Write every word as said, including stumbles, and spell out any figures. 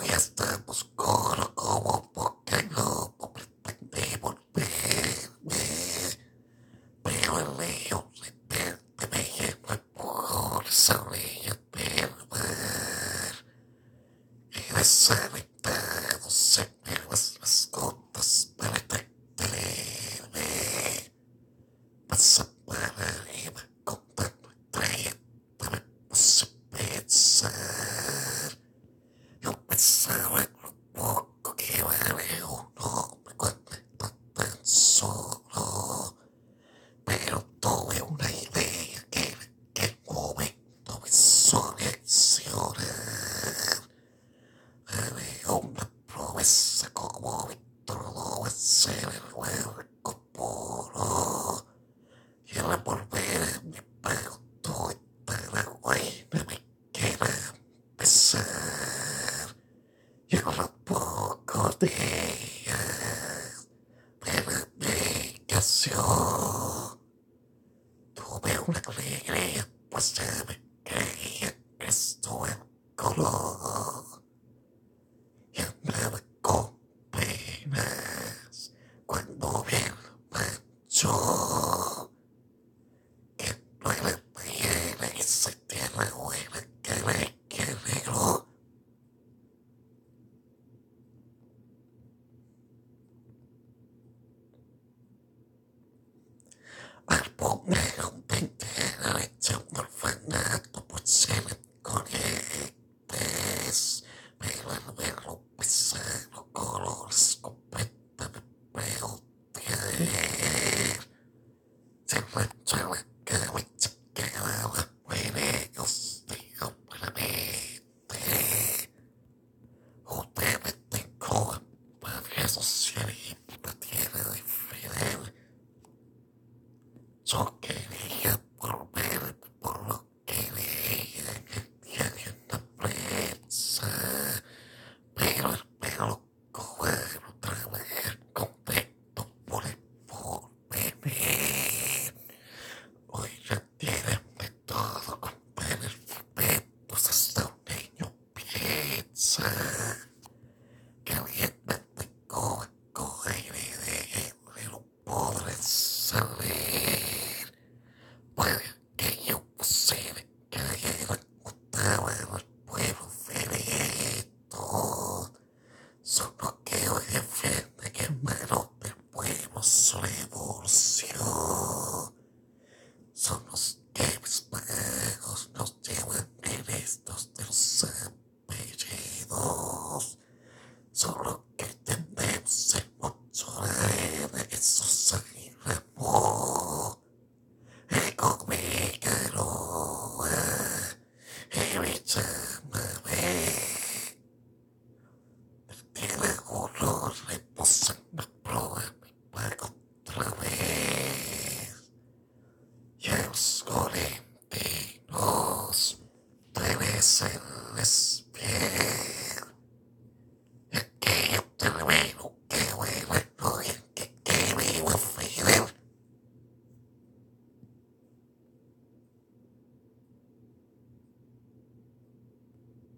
ya estamos coro como Pokémon, pretende volverme, pero el león repente me lleva por esa orilla del mar, y desaventado se me las mascotas para entretenerme, pasa para arriba contando estrellas, me puse a pensar. Yo pensaba en lo poco que vale uno cuando está tan solo, pero tuve una idea que en aquel momento me hizo reaccionar. Haré una promesa como Víctor Lobo hacer el hueco puro, y al volver me pago todo y para buena me queda empezar. Y a los pocos días de la medicación tuve una alegría, pues ya me creía que esto era color y andaba con penas cuando vi el mancho que no era piel en esa tierra buena que me que negro. Al poner un tintero echando orfanato por ser conectes, pero al verlo pesado color escopeta me veo caer. Se mancha la cama y se quedaba buenos de completamente. Usted me tengo para social y la tierra de Fidel. Yo quería volver por lo que leía en el diario en la prensa, pero el pelo cubano otra vez contento por el porvenir. Hoy ya tienen de todo con perfectos, hasta un niño piensa que alguien me tengo a coger y de él no podré salir. Puede que yo posible que alguien ocultaba en el pueblo feriento, solo